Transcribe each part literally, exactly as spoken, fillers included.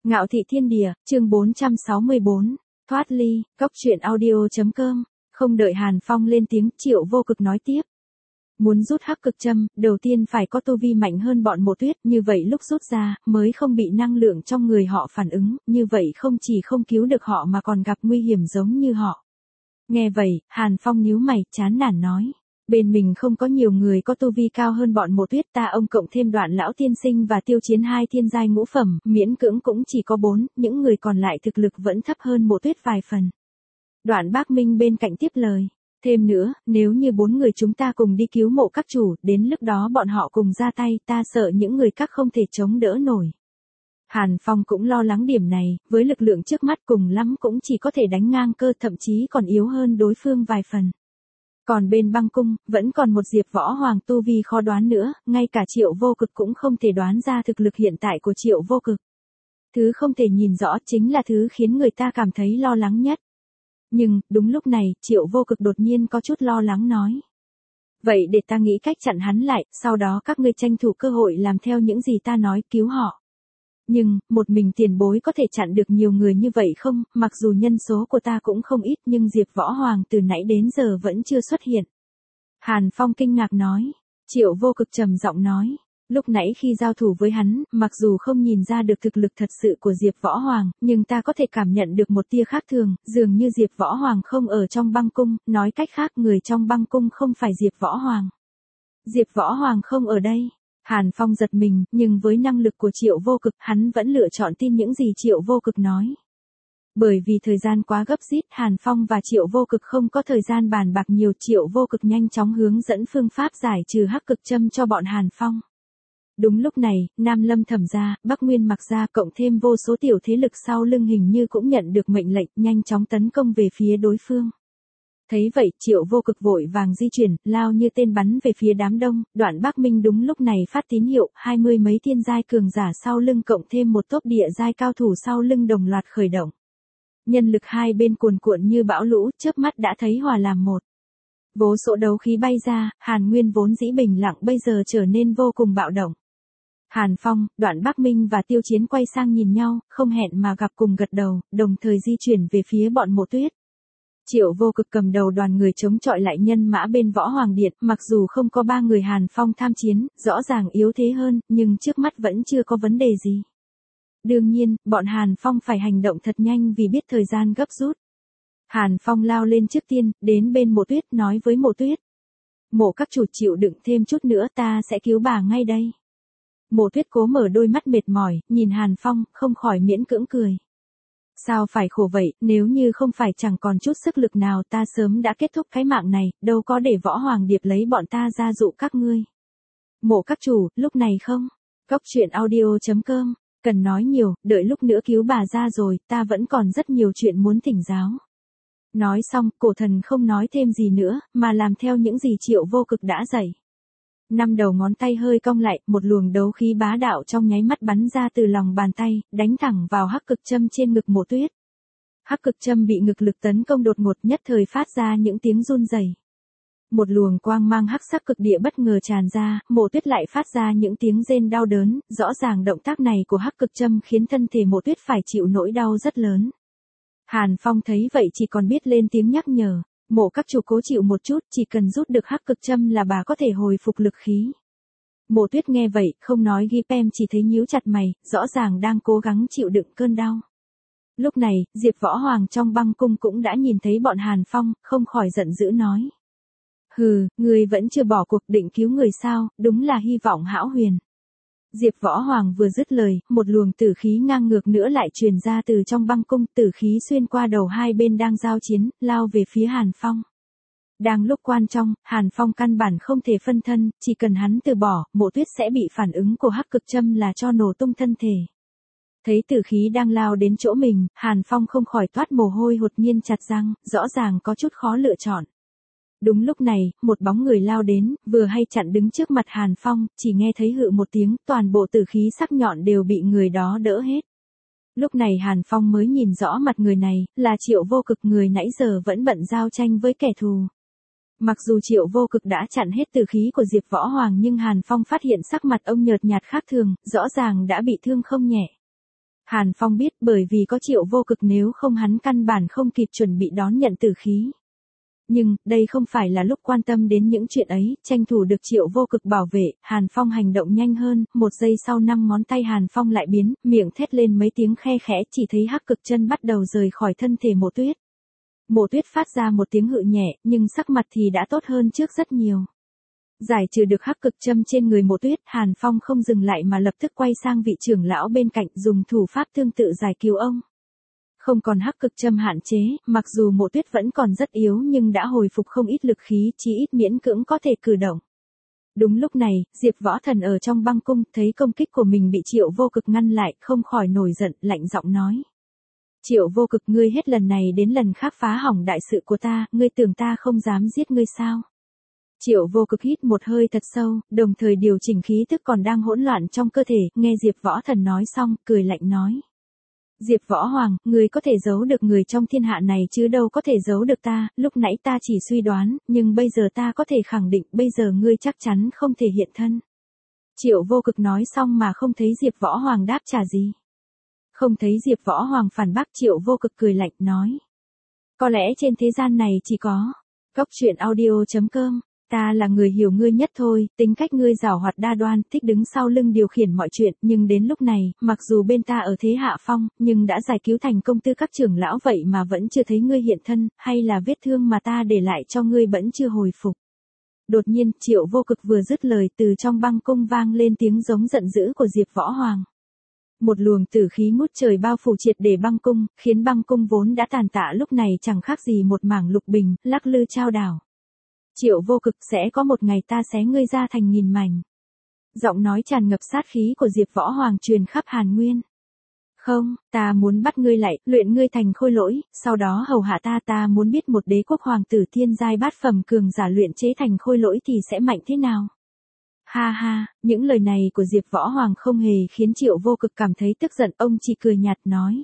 Ngạo thị thiên địa, chương bốn trăm sáu mươi bốn, thoát ly, cốc truyện audio.com, không đợi Hàn Phong lên tiếng, Triệu Vô Cực nói tiếp. Muốn rút hắc cực châm, đầu tiên phải có tu vi mạnh hơn bọn Mộ Tuyết, như vậy lúc rút ra, mới không bị năng lượng trong người họ phản ứng, như vậy không chỉ không cứu được họ mà còn gặp nguy hiểm giống như họ. Nghe vậy, Hàn Phong nhíu mày, chán nản nói. Bên mình không có nhiều người có tu vi cao hơn bọn Mộ Tuyết, ta ông cộng thêm Đoạn lão tiên sinh và Tiêu Chiến hai thiên giai ngũ phẩm, miễn cưỡng cũng chỉ có bốn, những người còn lại thực lực vẫn thấp hơn Mộ Tuyết vài phần. Đoạn Bác Minh bên cạnh tiếp lời. Thêm nữa, nếu như bốn người chúng ta cùng đi cứu Mộ các chủ, đến lúc đó bọn họ cùng ra tay, ta sợ những người các không thể chống đỡ nổi. Hàn Phong cũng lo lắng điểm này, với lực lượng trước mắt cùng lắm cũng chỉ có thể đánh ngang cơ, thậm chí còn yếu hơn đối phương vài phần. Còn bên băng cung, vẫn còn một Diệp Võ Hoàng tu vi khó đoán nữa, ngay cả Triệu Vô Cực cũng không thể đoán ra thực lực hiện tại của Triệu Vô Cực. Thứ không thể nhìn rõ chính là thứ khiến người ta cảm thấy lo lắng nhất. Nhưng, đúng lúc này, Triệu Vô Cực đột nhiên có chút lo lắng nói. Vậy để ta nghĩ cách chặn hắn lại, sau đó các ngươi tranh thủ cơ hội làm theo những gì ta nói, cứu họ. Nhưng, một mình tiền bối có thể chặn được nhiều người như vậy không, mặc dù nhân số của ta cũng không ít nhưng Diệp Võ Hoàng từ nãy đến giờ vẫn chưa xuất hiện. Hàn Phong kinh ngạc nói. Triệu Vô Cực trầm giọng nói. Lúc nãy khi giao thủ với hắn, mặc dù không nhìn ra được thực lực thật sự của Diệp Võ Hoàng, nhưng ta có thể cảm nhận được một tia khác thường, dường như Diệp Võ Hoàng không ở trong băng cung, nói cách khác người trong băng cung không phải Diệp Võ Hoàng. Diệp Võ Hoàng không ở đây. Hàn Phong giật mình, nhưng với năng lực của Triệu Vô Cực, hắn vẫn lựa chọn tin những gì Triệu Vô Cực nói. Bởi vì thời gian quá gấp rít, Hàn Phong và Triệu Vô Cực không có thời gian bàn bạc nhiều, Triệu Vô Cực nhanh chóng hướng dẫn phương pháp giải trừ hắc cực châm cho bọn Hàn Phong. Đúng lúc này, Nam Lâm Thẩm gia, Bắc Nguyên Mặc gia cộng thêm vô số tiểu thế lực sau lưng hình như cũng nhận được mệnh lệnh, nhanh chóng tấn công về phía đối phương. Thấy vậy, Triệu Vô Cực vội vàng di chuyển, lao như tên bắn về phía đám đông, Đoạn Bác Minh đúng lúc này phát tín hiệu, hai mươi mấy thiên giai cường giả sau lưng cộng thêm một tốp địa giai cao thủ sau lưng đồng loạt khởi động. Nhân lực hai bên cuồn cuộn như bão lũ, chớp mắt đã thấy hòa làm một. Vô số đấu khí bay ra, Hàn Nguyên vốn dĩ bình lặng bây giờ trở nên vô cùng bạo động. Hàn Phong, Đoạn Bác Minh và Tiêu Chiến quay sang nhìn nhau, không hẹn mà gặp cùng gật đầu, đồng thời di chuyển về phía bọn Mộ Tuyết. Triệu Vô Cực cầm đầu đoàn người chống chọi lại nhân mã bên Võ Hoàng Điện, mặc dù không có ba người Hàn Phong tham chiến, rõ ràng yếu thế hơn, nhưng trước mắt vẫn chưa có vấn đề gì. Đương nhiên, bọn Hàn Phong phải hành động thật nhanh vì biết thời gian gấp rút. Hàn Phong lao lên trước tiên, đến bên Mộ Tuyết nói với Mộ Tuyết. Mộ các chủ chịu đựng thêm chút nữa ta sẽ cứu bà ngay đây. Mộ Tuyết cố mở đôi mắt mệt mỏi, nhìn Hàn Phong, không khỏi miễn cưỡng cười. Sao phải khổ vậy, nếu như không phải chẳng còn chút sức lực nào ta sớm đã kết thúc cái mạng này, đâu có để Võ Hoàng Điệp lấy bọn ta ra dụ các ngươi. Mộ các chủ, lúc này không? Cốc truyện audio.com, cần nói nhiều, đợi lúc nữa cứu bà ra rồi, ta vẫn còn rất nhiều chuyện muốn thỉnh giáo. Nói xong, cổ thần không nói thêm gì nữa, mà làm theo những gì Triệu Vô Cực đã dạy. Năm đầu ngón tay hơi cong lại, một luồng đấu khí bá đạo trong nháy mắt bắn ra từ lòng bàn tay, đánh thẳng vào hắc cực châm trên ngực Mộ Tuyết. Hắc cực châm bị ngực lực tấn công đột ngột, nhất thời phát ra những tiếng run rẩy. Một luồng quang mang hắc sắc cực địa bất ngờ tràn ra, Mộ Tuyết lại phát ra những tiếng rên đau đớn, rõ ràng động tác này của hắc cực châm khiến thân thể Mộ Tuyết phải chịu nỗi đau rất lớn. Hàn Phong thấy vậy chỉ còn biết lên tiếng nhắc nhở. Mộ các chủ cố chịu một chút, chỉ cần rút được hắc cực châm là bà có thể hồi phục lực khí. Mộ Tuyết nghe vậy, không nói ghi pem chỉ thấy nhíu chặt mày, rõ ràng đang cố gắng chịu đựng cơn đau. Lúc này, Diệp Võ Hoàng trong băng cung cũng đã nhìn thấy bọn Hàn Phong, không khỏi giận dữ nói. Hừ, người vẫn chưa bỏ cuộc định cứu người sao, đúng là hy vọng hão huyền. Diệp Võ Hoàng vừa dứt lời, một luồng tử khí ngang ngược nữa lại truyền ra từ trong băng cung, tử khí xuyên qua đầu hai bên đang giao chiến, lao về phía Hàn Phong. Đang lúc quan trọng, Hàn Phong căn bản không thể phân thân, chỉ cần hắn từ bỏ, Mộ Tuyết sẽ bị phản ứng của hắc cực châm là cho nổ tung thân thể. Thấy tử khí đang lao đến chỗ mình, Hàn Phong không khỏi toát mồ hôi hột nhiên chặt răng, rõ ràng có chút khó lựa chọn. Đúng lúc này, một bóng người lao đến, vừa hay chặn đứng trước mặt Hàn Phong, chỉ nghe thấy hự một tiếng, toàn bộ tử khí sắc nhọn đều bị người đó đỡ hết. Lúc này Hàn Phong mới nhìn rõ mặt người này, là Triệu Vô Cực, người nãy giờ vẫn bận giao tranh với kẻ thù. Mặc dù Triệu Vô Cực đã chặn hết tử khí của Diệp Võ Hoàng nhưng Hàn Phong phát hiện sắc mặt ông nhợt nhạt khác thường, rõ ràng đã bị thương không nhẹ. Hàn Phong biết bởi vì có Triệu Vô Cực nếu không hắn căn bản không kịp chuẩn bị đón nhận tử khí. Nhưng, đây không phải là lúc quan tâm đến những chuyện ấy, tranh thủ được Triệu Vô Cực bảo vệ, Hàn Phong hành động nhanh hơn, một giây sau năm ngón tay Hàn Phong lại biến, miệng thét lên mấy tiếng khe khẽ, chỉ thấy hắc cực chân bắt đầu rời khỏi thân thể Mộ Tuyết. Mộ Tuyết phát ra một tiếng hự nhẹ, nhưng sắc mặt thì đã tốt hơn trước rất nhiều. Giải trừ được hắc cực châm trên người Mộ Tuyết, Hàn Phong không dừng lại mà lập tức quay sang vị trưởng lão bên cạnh dùng thủ pháp tương tự giải cứu ông. Không còn hắc cực châm hạn chế, mặc dù Mộ Tuyết vẫn còn rất yếu nhưng đã hồi phục không ít lực khí, chí ít miễn cưỡng có thể cử động. Đúng lúc này, Diệp Võ Thần ở trong băng cung thấy công kích của mình bị Triệu Vô Cực ngăn lại, không khỏi nổi giận, lạnh giọng nói. Triệu Vô Cực, ngươi hết lần này đến lần khác phá hỏng đại sự của ta, ngươi tưởng ta không dám giết ngươi sao? Triệu Vô Cực hít một hơi thật sâu, đồng thời điều chỉnh khí tức còn đang hỗn loạn trong cơ thể, nghe Diệp Võ Thần nói xong, cười lạnh nói. Diệp Võ Hoàng, ngươi có thể giấu được người trong thiên hạ này chứ đâu có thể giấu được ta, lúc nãy ta chỉ suy đoán, nhưng bây giờ ta có thể khẳng định, bây giờ ngươi chắc chắn không thể hiện thân. Triệu Vô Cực nói xong mà không thấy Diệp Võ Hoàng đáp trả gì. Không thấy Diệp Võ Hoàng phản bác, Triệu Vô Cực cười lạnh, nói. Có lẽ trên thế gian này chỉ có Cốc Truyện Audio chấm com. Ta là người hiểu ngươi nhất thôi, tính cách ngươi giảo hoạt đa đoan, thích đứng sau lưng điều khiển mọi chuyện, nhưng đến lúc này, mặc dù bên ta ở thế hạ phong, nhưng đã giải cứu thành công tư các trưởng lão vậy mà vẫn chưa thấy ngươi hiện thân, hay là vết thương mà ta để lại cho ngươi vẫn chưa hồi phục. Đột nhiên, Triệu Vô Cực vừa dứt lời, từ trong băng cung vang lên tiếng giống giận dữ của Diệp Võ Hoàng. Một luồng tử khí ngút trời bao phủ triệt để băng cung, khiến băng cung vốn đã tàn tạ lúc này chẳng khác gì một mảng lục bình, lắc lư chao đảo. Triệu Vô Cực, sẽ có một ngày ta xé ngươi ra thành nghìn mảnh. Giọng nói tràn ngập sát khí của Diệp Võ Hoàng truyền khắp Hàn Nguyên. Không, ta muốn bắt ngươi lại, luyện ngươi thành khôi lỗi, sau đó hầu hạ ta, ta muốn biết một đế quốc hoàng tử thiên giai bát phẩm cường giả luyện chế thành khôi lỗi thì sẽ mạnh thế nào. Ha ha, những lời này của Diệp Võ Hoàng không hề khiến Triệu Vô Cực cảm thấy tức giận, ông chỉ cười nhạt nói.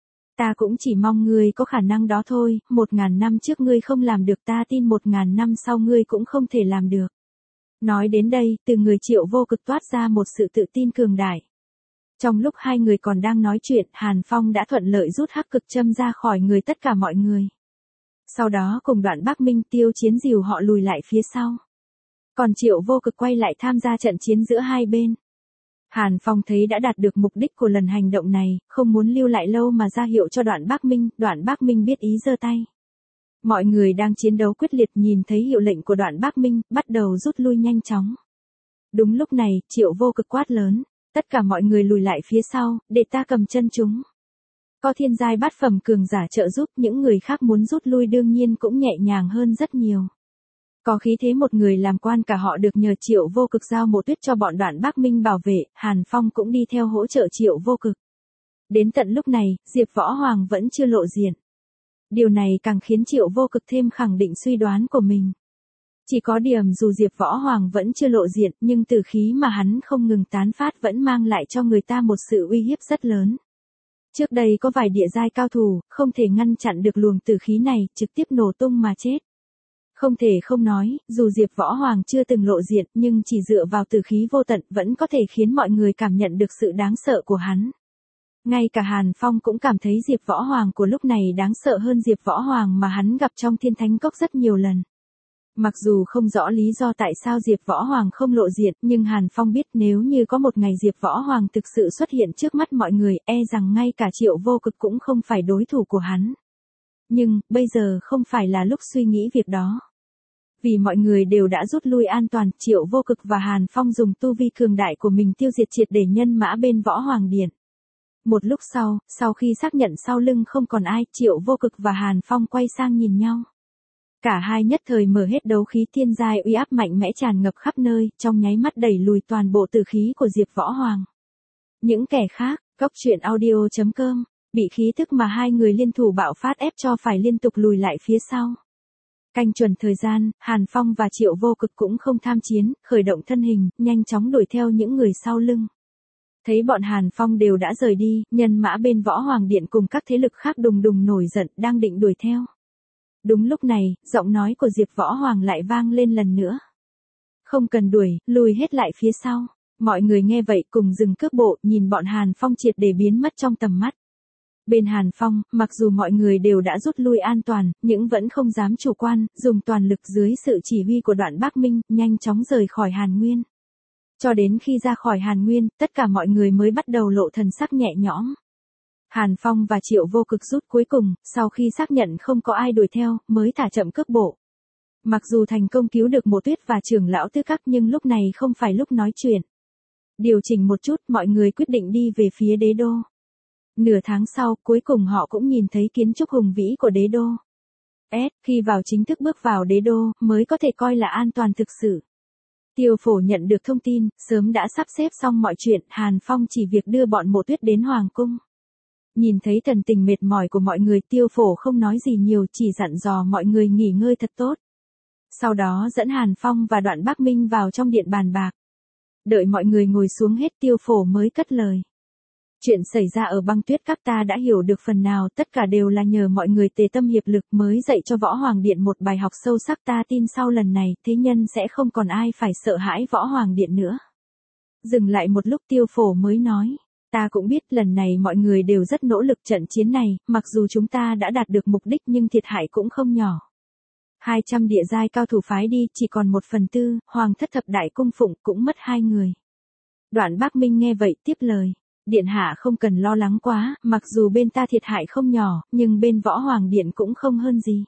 Ta cũng chỉ mong ngươi có khả năng đó thôi, một ngàn năm trước ngươi không làm được, ta tin một ngàn năm sau ngươi cũng không thể làm được. Nói đến đây, từ người Triệu Vô Cực toát ra một sự tự tin cường đại. Trong lúc hai người còn đang nói chuyện, Hàn Phong đã thuận lợi rút hắc cực châm ra khỏi người tất cả mọi người. Sau đó cùng Đoạn Bắc Minh Tiêu Chiến dìu họ lùi lại phía sau. Còn Triệu Vô Cực quay lại tham gia trận chiến giữa hai bên. Hàn Phong thấy đã đạt được mục đích của lần hành động này, không muốn lưu lại lâu mà ra hiệu cho Đoạn Bắc Minh, Đoạn Bắc Minh biết ý giơ tay. Mọi người đang chiến đấu quyết liệt nhìn thấy hiệu lệnh của Đoạn Bắc Minh, bắt đầu rút lui nhanh chóng. Đúng lúc này, Triệu Vô Cực quát lớn, tất cả mọi người lùi lại phía sau, để ta cầm chân chúng. Có thiên giai bát phẩm cường giả trợ giúp, những người khác muốn rút lui đương nhiên cũng nhẹ nhàng hơn rất nhiều. Có khí thế một người làm quan cả họ được nhờ Triệu Vô Cực giao Mộ Tuyết cho bọn Đoạn Bắc Minh bảo vệ, Hàn Phong cũng đi theo hỗ trợ Triệu Vô Cực. Đến tận lúc này, Diệp Võ Hoàng vẫn chưa lộ diện. Điều này càng khiến Triệu Vô Cực thêm khẳng định suy đoán của mình. Chỉ có điểm dù Diệp Võ Hoàng vẫn chưa lộ diện, nhưng tử khí mà hắn không ngừng tán phát vẫn mang lại cho người ta một sự uy hiếp rất lớn. Trước đây có vài địa giai cao thủ, không thể ngăn chặn được luồng tử khí này, trực tiếp nổ tung mà chết. Không thể không nói, dù Diệp Võ Hoàng chưa từng lộ diện, nhưng chỉ dựa vào tử khí vô tận vẫn có thể khiến mọi người cảm nhận được sự đáng sợ của hắn. Ngay cả Hàn Phong cũng cảm thấy Diệp Võ Hoàng của lúc này đáng sợ hơn Diệp Võ Hoàng mà hắn gặp trong Thiên Thánh Cốc rất nhiều lần. Mặc dù không rõ lý do tại sao Diệp Võ Hoàng không lộ diện, nhưng Hàn Phong biết nếu như có một ngày Diệp Võ Hoàng thực sự xuất hiện trước mắt mọi người, e rằng ngay cả Triệu Vô Cực cũng không phải đối thủ của hắn. Nhưng, bây giờ không phải là lúc suy nghĩ việc đó. Vì mọi người đều đã rút lui an toàn, Triệu Vô Cực và Hàn Phong dùng tu vi cường đại của mình tiêu diệt triệt để nhân mã bên Võ Hoàng Điện. Một lúc sau, sau khi xác nhận sau lưng không còn ai, Triệu Vô Cực và Hàn Phong quay sang nhìn nhau. Cả hai nhất thời mở hết đấu khí thiên giai uy áp mạnh mẽ tràn ngập khắp nơi, trong nháy mắt đẩy lùi toàn bộ tử khí của Diệp Võ Hoàng. Những kẻ khác, Cốc Truyện Audio chấm com, bị khí tức mà hai người liên thủ bạo phát ép cho phải liên tục lùi lại phía sau. Canh chuẩn thời gian, Hàn Phong và Triệu Vô Cực cũng không tham chiến, khởi động thân hình, nhanh chóng đuổi theo những người sau lưng. Thấy bọn Hàn Phong đều đã rời đi, nhân mã bên Võ Hoàng Điện cùng các thế lực khác đùng đùng nổi giận, đang định đuổi theo. Đúng lúc này, giọng nói của Diệp Võ Hoàng lại vang lên lần nữa. Không cần đuổi, lùi hết lại phía sau. Mọi người nghe vậy cùng dừng cước bộ, nhìn bọn Hàn Phong triệt để biến mất trong tầm mắt. Bên Hàn Phong, mặc dù mọi người đều đã rút lui an toàn, nhưng vẫn không dám chủ quan, dùng toàn lực dưới sự chỉ huy của Đoạn Bác Minh, nhanh chóng rời khỏi Hàn Nguyên. Cho đến khi ra khỏi Hàn Nguyên, tất cả mọi người mới bắt đầu lộ thần sắc nhẹ nhõm. Hàn Phong và Triệu Vô Cực rút cuối cùng, sau khi xác nhận không có ai đuổi theo, mới thả chậm cước bộ. Mặc dù thành công cứu được Mộ Tuyết và trưởng lão Tư Các nhưng lúc này không phải lúc nói chuyện. Điều chỉnh một chút, mọi người quyết định đi về phía đế đô. Nửa tháng sau, cuối cùng họ cũng nhìn thấy kiến trúc hùng vĩ của đế đô. S, khi vào chính thức bước vào đế đô, mới có thể coi là an toàn thực sự. Tiêu Phổ nhận được thông tin, sớm đã sắp xếp xong mọi chuyện, Hàn Phong chỉ việc đưa bọn Mộ Tuyết đến Hoàng cung. Nhìn thấy thần tình mệt mỏi của mọi người, Tiêu Phổ không nói gì nhiều, chỉ dặn dò mọi người nghỉ ngơi thật tốt. Sau đó dẫn Hàn Phong và Đoạn Bác Minh vào trong điện bàn bạc. Đợi mọi người ngồi xuống hết, Tiêu Phổ mới cất lời. Chuyện xảy ra ở Băng Tuyết Các ta đã hiểu được phần nào, tất cả đều là nhờ mọi người tề tâm hiệp lực mới dạy cho Võ Hoàng Điện một bài học sâu sắc, ta tin sau lần này, thế nhân sẽ không còn ai phải sợ hãi Võ Hoàng Điện nữa. Dừng lại một lúc, Tiêu Phổ mới nói, ta cũng biết lần này mọi người đều rất nỗ lực, trận chiến này, mặc dù chúng ta đã đạt được mục đích nhưng thiệt hại cũng không nhỏ. hai trăm địa giai cao thủ phái đi, chỉ còn một phần tư, Hoàng thất thập đại cung phụng cũng mất hai người. Đoạn Bác Minh nghe vậy tiếp lời. Điện hạ không cần lo lắng quá, mặc dù bên ta thiệt hại không nhỏ, nhưng bên Võ Hoàng Điện cũng không hơn gì.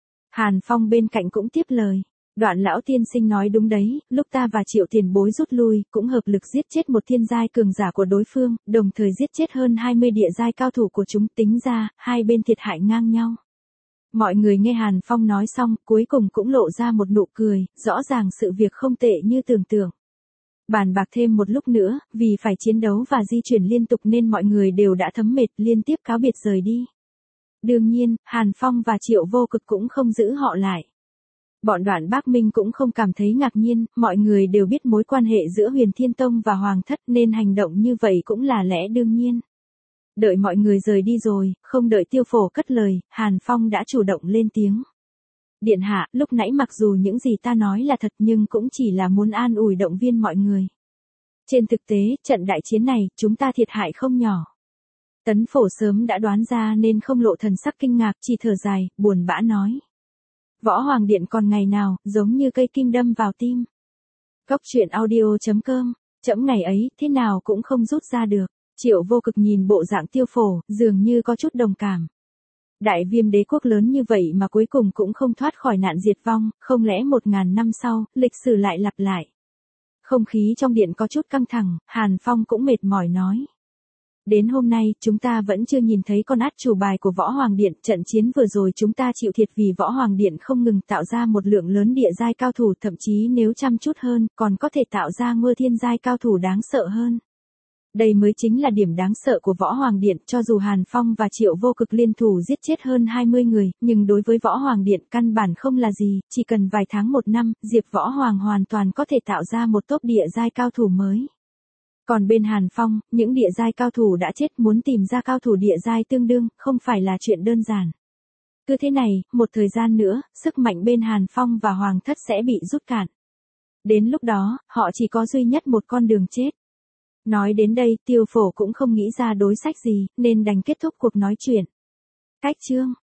Hàn Phong bên cạnh cũng tiếp lời. Đoạn lão tiên sinh nói đúng đấy, lúc ta và Triệu tiền bối rút lui, cũng hợp lực giết chết một thiên giai cường giả của đối phương, đồng thời giết chết hơn hai mươi địa giai cao thủ của chúng, tính ra, hai bên thiệt hại ngang nhau. Mọi người nghe Hàn Phong nói xong, cuối cùng cũng lộ ra một nụ cười, rõ ràng sự việc không tệ như tưởng tượng. Bàn bạc thêm một lúc nữa, vì phải chiến đấu và di chuyển liên tục nên mọi người đều đã thấm mệt, liên tiếp cáo biệt rời đi. Đương nhiên, Hàn Phong và Triệu Vô Cực cũng không giữ họ lại. Bọn Đoạn Bác Minh cũng không cảm thấy ngạc nhiên, mọi người đều biết mối quan hệ giữa Huyền Thiên Tông và Hoàng thất nên hành động như vậy cũng là lẽ đương nhiên. Đợi mọi người rời đi rồi, không đợi Tiêu Phổ cất lời, Hàn Phong đã chủ động lên tiếng. Điện hạ, lúc nãy mặc dù những gì ta nói là thật nhưng cũng chỉ là muốn an ủi động viên mọi người. Trên thực tế, trận đại chiến này, chúng ta thiệt hại không nhỏ. Tấn Phổ sớm đã đoán ra nên không lộ thần sắc kinh ngạc, chỉ thở dài, buồn bã nói. Võ Hoàng Điện còn ngày nào, giống như cây kim đâm vào tim. Góc truyện audio chấm com, chấm ngày ấy, thế nào cũng không rút ra được. Triệu Vô Cực nhìn bộ dạng Tiêu Phổ, dường như có chút đồng cảm. Đại Viêm đế quốc lớn như vậy mà cuối cùng cũng không thoát khỏi nạn diệt vong, không lẽ một ngàn năm sau, lịch sử lại lặp lại. Không khí trong điện có chút căng thẳng, Hàn Phong cũng mệt mỏi nói. Đến hôm nay, chúng ta vẫn chưa nhìn thấy con át chủ bài của Võ Hoàng Điện, trận chiến vừa rồi chúng ta chịu thiệt vì Võ Hoàng Điện không ngừng tạo ra một lượng lớn địa giai cao thủ, thậm chí nếu chăm chút hơn, còn có thể tạo ra ngôi thiên giai cao thủ đáng sợ hơn. Đây mới chính là điểm đáng sợ của Võ Hoàng Điện, cho dù Hàn Phong và Triệu Vô Cực liên thủ giết chết hơn hai mươi người, nhưng đối với Võ Hoàng Điện căn bản không là gì, chỉ cần vài tháng một năm, Diệp Võ Hoàng hoàn toàn có thể tạo ra một tốp địa giai cao thủ mới. Còn bên Hàn Phong, những địa giai cao thủ đã chết, muốn tìm ra cao thủ địa giai tương đương, không phải là chuyện đơn giản. Cứ thế này, một thời gian nữa, sức mạnh bên Hàn Phong và Hoàng thất sẽ bị rút cạn. Đến lúc đó, họ chỉ có duy nhất một con đường chết. Nói đến đây, Tiêu Phổ cũng không nghĩ ra đối sách gì, nên đành kết thúc cuộc nói chuyện. Cách chương